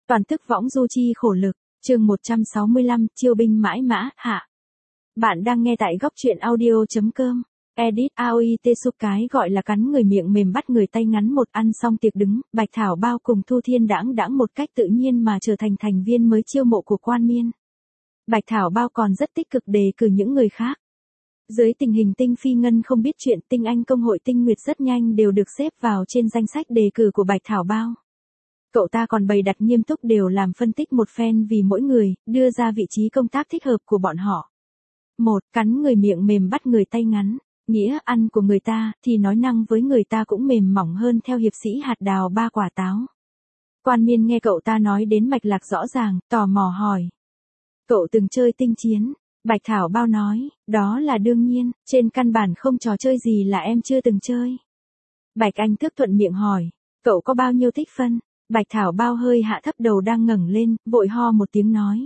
Toàn tức võng du chi khổ lực, chương 165, chiêu binh mãi mã, hạ. Bạn đang nghe tại góc truyện audio.com. Edit AOIT xúc cái gọi là cắn người miệng mềm bắt người tay ngắn một ăn xong tiệc đứng, Bạch Thảo Bao cùng Thu Thiên đãng một cách tự nhiên mà trở thành thành viên mới chiêu mộ của Quan Miên. Bạch Thảo Bao còn rất tích cực đề cử những người khác. Dưới tình hình Tinh Phi Ngân không biết chuyện, Tinh Anh công hội Tinh Nguyệt rất nhanh đều được xếp vào trên danh sách đề cử của Bạch Thảo Bao. Cậu ta còn bày đặt nghiêm túc đều làm phân tích một phen vì mỗi người, đưa ra vị trí công tác thích hợp của bọn họ. 1. Cắn người miệng mềm bắt người tay ngắn. Nghĩa ăn của người ta thì nói năng với người ta cũng mềm mỏng hơn theo hiệp sĩ hạt đào ba quả táo. Quan Miên nghe cậu ta nói đến mạch lạc rõ ràng, tò mò hỏi. Cậu từng chơi tinh chiến? Bạch Thảo Bao nói, đó là đương nhiên, trên căn bản không trò chơi gì là em chưa từng chơi. Bạch Anh Tước thuận miệng hỏi, cậu có bao nhiêu tích phân? Bạch Thảo Bao hơi hạ thấp đầu đang ngẩng lên, vội ho một tiếng nói.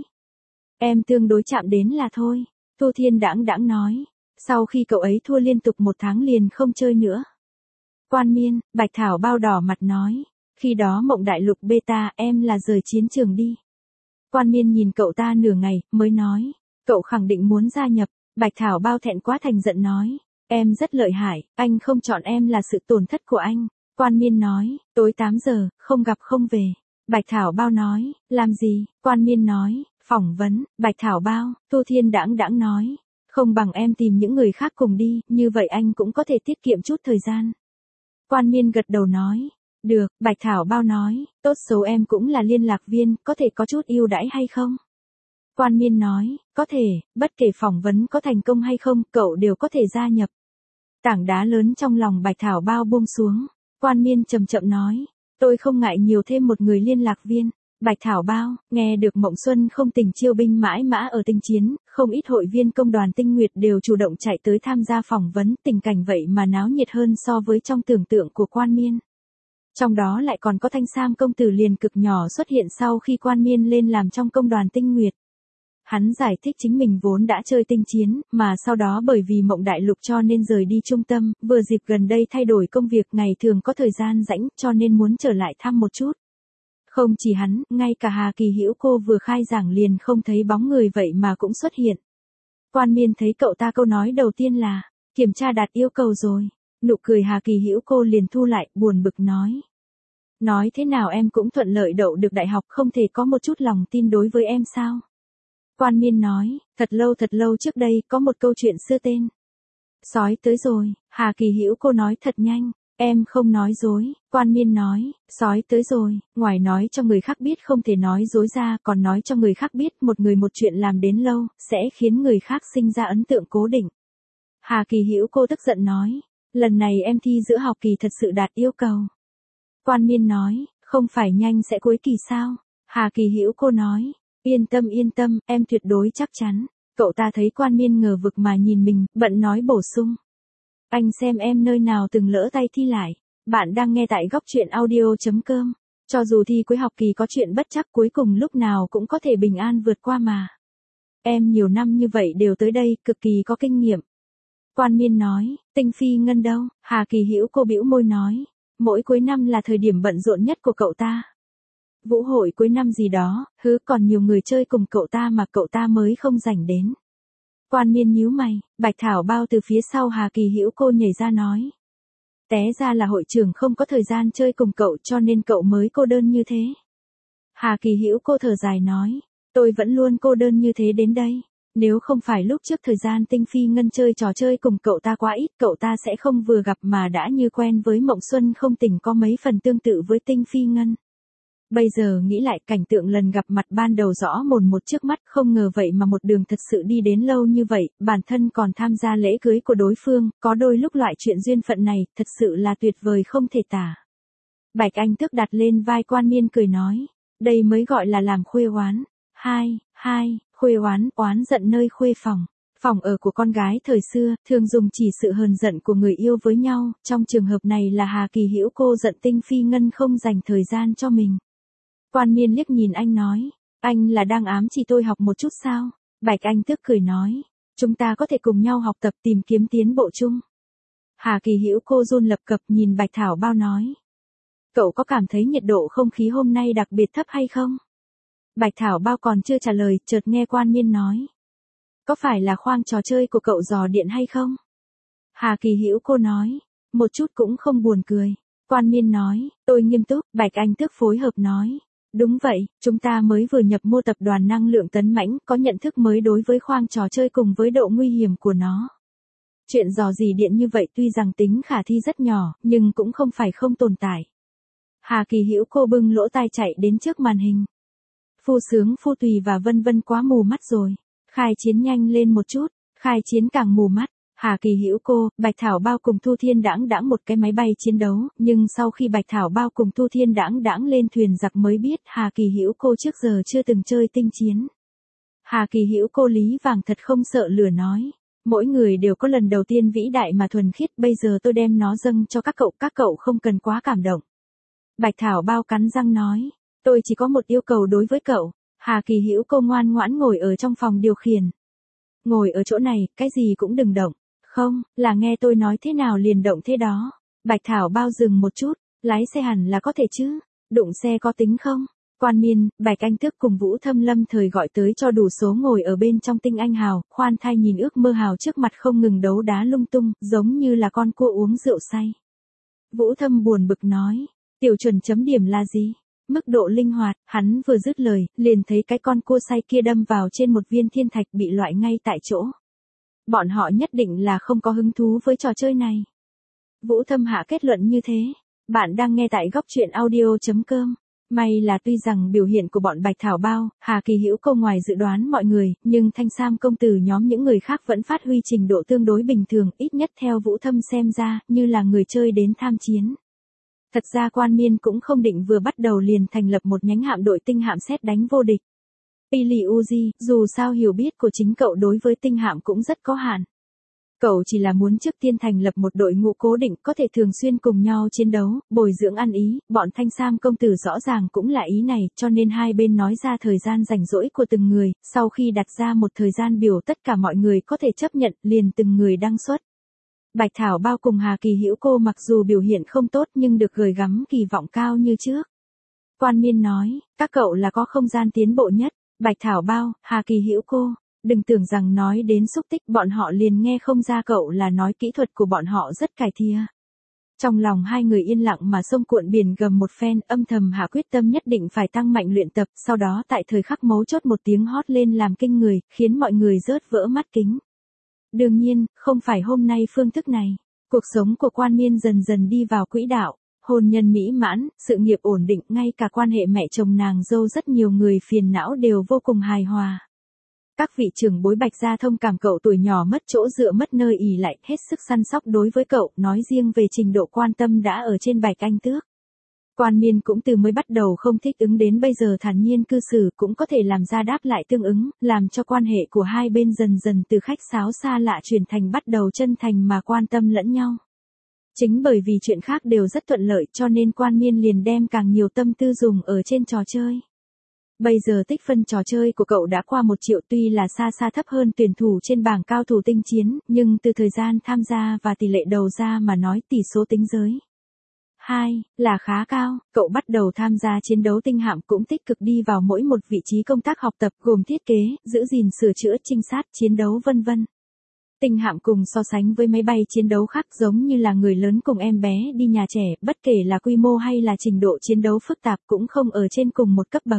Em tương đối chạm đến là thôi. Thu Thiên đãng nói. Sau khi cậu ấy thua liên tục 1 tháng liền không chơi nữa. Quan Miên, Bạch Thảo Bao đỏ mặt nói. Khi đó Mộng Đại Lục beta em là rời chiến trường đi. Quan Miên nhìn cậu ta nửa ngày, mới nói. Cậu khẳng định muốn gia nhập. Bạch Thảo Bao thẹn quá thành giận nói. Em rất lợi hại, anh không chọn em là sự tổn thất của anh. Quan Miên nói, tối 8 giờ, không gặp không về. Bạch Thảo Bao nói, làm gì? Quan Miên nói, phỏng vấn. Bạch Thảo Bao, Thu Thiên đãng nói, không bằng em tìm những người khác cùng đi, như vậy anh cũng có thể tiết kiệm chút thời gian. Quan Miên gật đầu nói, được. Bạch Thảo Bao nói, tốt xấu em cũng là liên lạc viên, có thể có chút ưu đãi hay không? Quan Miên nói, có thể, bất kể phỏng vấn có thành công hay không, cậu đều có thể gia nhập. Tảng đá lớn trong lòng Bạch Thảo Bao buông xuống. Quan Miên chậm chậm nói, tôi không ngại nhiều thêm một người liên lạc viên. Bạch Thảo Bao, nghe được Mộng Xuân không tình chiêu binh mãi mã ở tinh chiến, không ít hội viên công đoàn Tinh Nguyệt đều chủ động chạy tới tham gia phỏng vấn, tình cảnh vậy mà náo nhiệt hơn so với trong tưởng tượng của Quan Miên. Trong đó lại còn có Thanh Sam công tử liền cực nhỏ xuất hiện sau khi Quan Miên lên làm trong công đoàn Tinh Nguyệt. Hắn giải thích chính mình vốn đã chơi tinh chiến, mà sau đó bởi vì Mộng Đại Lục cho nên rời đi trung tâm, vừa dịp gần đây thay đổi công việc ngày thường có thời gian rảnh cho nên muốn trở lại thăm một chút. Không chỉ hắn, ngay cả Hà Kỳ Hữu cô vừa khai giảng liền không thấy bóng người vậy mà cũng xuất hiện. Quan Miên thấy cậu ta câu nói đầu tiên là, kiểm tra đạt yêu cầu rồi. Nụ cười Hà Kỳ Hữu cô liền thu lại, buồn bực nói. Nói thế nào em cũng thuận lợi đậu được đại học, không thể có một chút lòng tin đối với em sao? Quan Miên nói, thật lâu trước đây có một câu chuyện xưa tên. Sói tới rồi. Hà Kỳ Hữu cô nói thật nhanh. Em không nói dối. Quan Miên nói, sói tới rồi, ngoài nói cho người khác biết không thể nói dối ra, còn nói cho người khác biết một người một chuyện làm đến lâu, sẽ khiến người khác sinh ra ấn tượng cố định. Hà Kỳ Hữu cô tức giận nói, lần này em thi giữa học kỳ thật sự đạt yêu cầu. Quan Miên nói, không phải nhanh sẽ cuối kỳ sao? Hà Kỳ Hữu cô nói, yên tâm, em tuyệt đối chắc chắn. Cậu ta thấy Quan Miên ngờ vực mà nhìn mình, bận nói bổ sung. Anh xem em nơi nào từng lỡ tay thi lại. Bạn đang nghe tại góc truyện audio.com. Cho dù thi cuối học kỳ có chuyện bất trắc cuối cùng lúc nào cũng có thể bình an vượt qua mà. Em nhiều năm như vậy đều tới đây, cực kỳ có kinh nghiệm. Quan Miên nói, Tinh Phi Ngân đâu? Hà Kỳ Hữu cô bĩu môi nói, mỗi cuối năm là thời điểm bận rộn nhất của cậu ta. Vũ hội cuối năm gì đó, còn nhiều người chơi cùng cậu ta mà cậu ta mới không rảnh đến. Quan Miên nhíu mày, Bạch Thảo Bao từ phía sau Hà Kỳ Hữu cô nhảy ra nói. Té ra là hội trưởng không có thời gian chơi cùng cậu cho nên cậu mới cô đơn như thế. Hà Kỳ Hữu cô thở dài nói, tôi vẫn luôn cô đơn như thế đến đây. Nếu không phải lúc trước thời gian Tinh Phi Ngân chơi trò chơi cùng cậu ta quá ít, cậu ta sẽ không vừa gặp mà đã như quen với Mộng Xuân không tình có mấy phần tương tự với Tinh Phi Ngân. Bây giờ nghĩ lại cảnh tượng lần gặp mặt ban đầu rõ mồn một trước mắt, không ngờ vậy mà một đường thật sự đi đến lâu như vậy, bản thân còn tham gia lễ cưới của đối phương, có đôi lúc loại chuyện duyên phận này, thật sự là tuyệt vời không thể tả. Bạch Anh Tước đặt lên vai Quan Miên cười nói, đây mới gọi là làm khuê oán. Khuê oán giận nơi khuê phòng. Phòng ở của con gái thời xưa, thường dùng chỉ sự hờn giận của người yêu với nhau, trong trường hợp này là Hà Kỳ Hữu cô giận Tinh Phi Ngân không dành thời gian cho mình. Quan Miên liếc nhìn anh nói, anh là đang ám chỉ tôi học một chút sao? Bạch Anh Tước cười nói, chúng ta có thể cùng nhau học tập tìm kiếm tiến bộ chung. Hà Kỳ Hữu cô run lập cập nhìn Bạch Thảo Bao nói, cậu có cảm thấy nhiệt độ không khí hôm nay đặc biệt thấp hay không? Bạch Thảo Bao còn chưa trả lời, chợt nghe Quan Miên nói. Có phải là khoang trò chơi của cậu dò điện hay không? Hà Kỳ Hữu cô nói, một chút cũng không buồn cười. Quan Miên nói, tôi nghiêm túc. Bạch Anh Tước phối hợp nói. Đúng vậy, chúng ta mới vừa nhập mô tập đoàn năng lượng tấn mãnh, có nhận thức mới đối với khoang trò chơi cùng với độ nguy hiểm của nó. Chuyện dò dỉ điện như vậy tuy rằng tính khả thi rất nhỏ, nhưng cũng không phải không tồn tại. Hà Kỳ Hữu cô bưng lỗ tai chạy đến trước màn hình. Phu Sướng Phu Tùy và vân vân quá mù mắt rồi. Khai Chiến nhanh lên một chút. Khai Chiến càng mù mắt. Hà Kỳ Hữu cô, Bạch Thảo Bao cùng Thu Thiên Đãng một cái máy bay chiến đấu, nhưng sau khi Bạch Thảo Bao cùng Thu Thiên Đãng lên thuyền giặc mới biết Hà Kỳ Hữu cô trước giờ chưa từng chơi tinh chiến. Hà Kỳ Hữu cô lý vàng thật không sợ lửa nói, mỗi người đều có lần đầu tiên vĩ đại mà thuần khiết, bây giờ tôi đem nó dâng cho các cậu không cần quá cảm động. Bạch Thảo Bao cắn răng nói, tôi chỉ có một yêu cầu đối với cậu. Hà Kỳ Hữu cô ngoan ngoãn ngồi ở trong phòng điều khiển. Ngồi ở chỗ này, cái gì cũng đừng động. Không, là nghe tôi nói thế nào liền động thế đó. Bạch Thảo Bao dừng một chút, lái xe hẳn là có thể chứ, đụng xe có tính không? Quan Miên, Bạch Anh Tước cùng Vũ Thâm lâm thời gọi tới cho đủ số ngồi ở bên trong Tinh Anh Hào, khoan thai nhìn ước mơ hào trước mặt không ngừng đấu đá lung tung, giống như là con cua uống rượu say. Vũ Thâm buồn bực nói, tiểu chuẩn chấm điểm là gì? Mức độ linh hoạt. Hắn vừa dứt lời, liền thấy cái con cua say kia đâm vào trên một viên thiên thạch bị loại ngay tại chỗ. Bọn họ nhất định là không có hứng thú với trò chơi này. Vũ Thâm hạ kết luận như thế. Bạn đang nghe tại góc truyện audio.com. May là tuy rằng biểu hiện của bọn Bạch Thảo Bao, Hà Kỳ Hữu cô ngoài dự đoán mọi người, nhưng Thanh Sam công tử nhóm những người khác vẫn phát huy trình độ tương đối bình thường, ít nhất theo Vũ Thâm xem ra, như là người chơi đến tham chiến. Thật ra Quan Miên cũng không định vừa bắt đầu liền thành lập một nhánh hạm đội tinh hạm sét đánh vô địch. Pili Uzi, dù sao hiểu biết của chính cậu đối với tinh hạm cũng rất có hạn. Cậu chỉ là muốn trước tiên thành lập một đội ngũ cố định có thể thường xuyên cùng nhau chiến đấu, bồi dưỡng ăn ý, bọn Thanh Sam công tử rõ ràng cũng là ý này, cho nên hai bên nói ra thời gian rảnh rỗi của từng người, sau khi đặt ra một thời gian biểu tất cả mọi người có thể chấp nhận, liền từng người đăng xuất. Bạch Thảo Bao cùng Hà Kỳ Hữu cô mặc dù biểu hiện không tốt nhưng được gửi gắm kỳ vọng cao như trước. Quan Miên nói, các cậu là có không gian tiến bộ nhất. Bạch Thảo Bao, Hà Kỳ Hữu cô, đừng tưởng rằng nói đến xúc tích bọn họ liền nghe không ra cậu là nói kỹ thuật của bọn họ rất cải thìa. Trong lòng hai người yên lặng mà sông cuộn biển gầm một phen, âm thầm hạ quyết tâm nhất định phải tăng mạnh luyện tập, sau đó tại thời khắc mấu chốt một tiếng hót lên làm kinh người, khiến mọi người rớt vỡ mắt kính. Đương nhiên, không phải hôm nay phương thức này. Cuộc sống của Quan Miên dần dần đi vào quỹ đạo, hôn nhân mỹ mãn, sự nghiệp ổn định, ngay cả quan hệ mẹ chồng nàng dâu rất nhiều người phiền não đều vô cùng hài hòa. Các vị trưởng bối Bạch gia thông cảm cậu tuổi nhỏ mất chỗ dựa mất nơi ỷ lại, hết sức săn sóc đối với cậu, nói riêng về trình độ quan tâm đã ở trên Bạch Anh Tước. Quan Miên cũng từ mới bắt đầu không thích ứng đến bây giờ thản nhiên cư xử cũng có thể làm ra đáp lại tương ứng, làm cho quan hệ của hai bên dần dần từ khách sáo xa lạ chuyển thành bắt đầu chân thành mà quan tâm lẫn nhau. Chính bởi vì chuyện khác đều rất thuận lợi cho nên Quan Miên liền đem càng nhiều tâm tư dùng ở trên trò chơi. Bây giờ tích phân trò chơi của cậu đã qua 1 triệu, tuy là xa xa thấp hơn tuyển thủ trên bảng cao thủ tinh chiến, nhưng từ thời gian tham gia và tỷ lệ đầu ra mà nói tỷ số tính giới 2 là khá cao. Cậu bắt đầu tham gia chiến đấu tinh hạm cũng tích cực đi vào mỗi một vị trí công tác học tập gồm thiết kế, giữ gìn sửa chữa, trinh sát, chiến đấu vân vân. Tinh hạm cùng so sánh với máy bay chiến đấu khác giống như là người lớn cùng em bé đi nhà trẻ, bất kể là quy mô hay là trình độ chiến đấu phức tạp cũng không ở trên cùng một cấp bậc.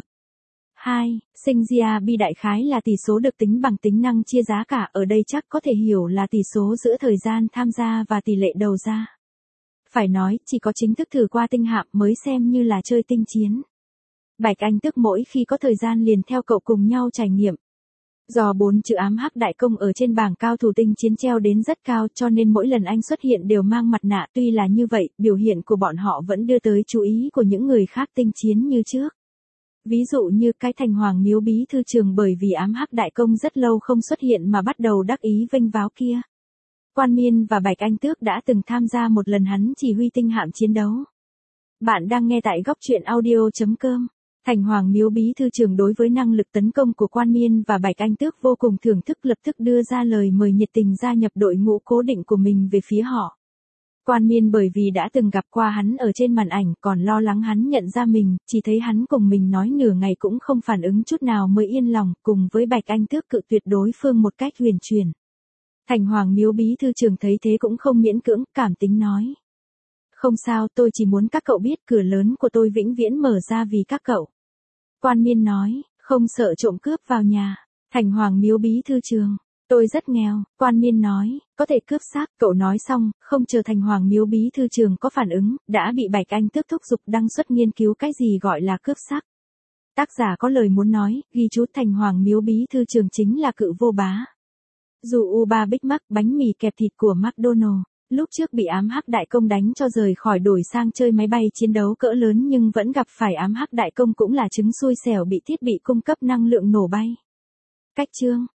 2. Sinh ra bi đại khái là tỷ số được tính bằng tính năng chia giá cả, ở đây chắc có thể hiểu là tỷ số giữa thời gian tham gia và tỷ lệ đầu ra. Phải nói, chỉ có chính thức thử qua tinh hạm mới xem như là chơi tinh chiến. Bạch Anh Tước mỗi khi có thời gian liền theo cậu cùng nhau trải nghiệm. Do 4 chữ ám hắc đại công ở trên bảng cao thủ tinh chiến treo đến rất cao cho nên mỗi lần anh xuất hiện đều mang mặt nạ, tuy là như vậy, biểu hiện của bọn họ vẫn đưa tới chú ý của những người khác tinh chiến như trước. Ví dụ như cái Thành Hoàng Miếu bí thư trường bởi vì ám hắc đại công rất lâu không xuất hiện mà bắt đầu đắc ý vênh váo kia. Quan Miên và Bạch Anh Tước đã từng tham gia một lần hắn chỉ huy tinh hạm chiến đấu. Bạn đang nghe tại góc truyện audio.com. Thành Hoàng Miếu bí thư trường đối với năng lực tấn công của Quan Miên và Bạch Anh Tước vô cùng thưởng thức, lập tức đưa ra lời mời nhiệt tình gia nhập đội ngũ cố định của mình về phía họ. Quan Miên bởi vì đã từng gặp qua hắn ở trên màn ảnh còn lo lắng hắn nhận ra mình, chỉ thấy hắn cùng mình nói nửa ngày cũng không phản ứng chút nào mới yên lòng, cùng với Bạch Anh Tước cự tuyệt đối phương một cách huyền chuyển. Thành Hoàng Miếu bí thư trưởng thấy thế cũng không miễn cưỡng, cảm tính nói. Không sao, tôi chỉ muốn các cậu biết cửa lớn của tôi vĩnh viễn mở ra vì các cậu. Quan Miên nói, không sợ trộm cướp vào nhà. Thành Hoàng Miếu bí thư trưởng. Tôi rất nghèo, Quan Miên nói, có thể cướp xác, cậu nói xong, không chờ Thành Hoàng Miếu bí thư trưởng có phản ứng, đã bị Bạch Anh Tước thúc giục đăng xuất nghiên cứu cái gì gọi là cướp xác. Tác giả có lời muốn nói, ghi chú Thành Hoàng Miếu bí thư trưởng chính là cự vô bá. Dù U3 Big Mac bánh mì kẹp thịt của McDonald, lúc trước bị ám hắc đại công đánh cho rời khỏi đổi sang chơi máy bay chiến đấu cỡ lớn nhưng vẫn gặp phải ám hắc đại công cũng là chứng xui xẻo bị thiết bị cung cấp năng lượng nổ bay. Cách chương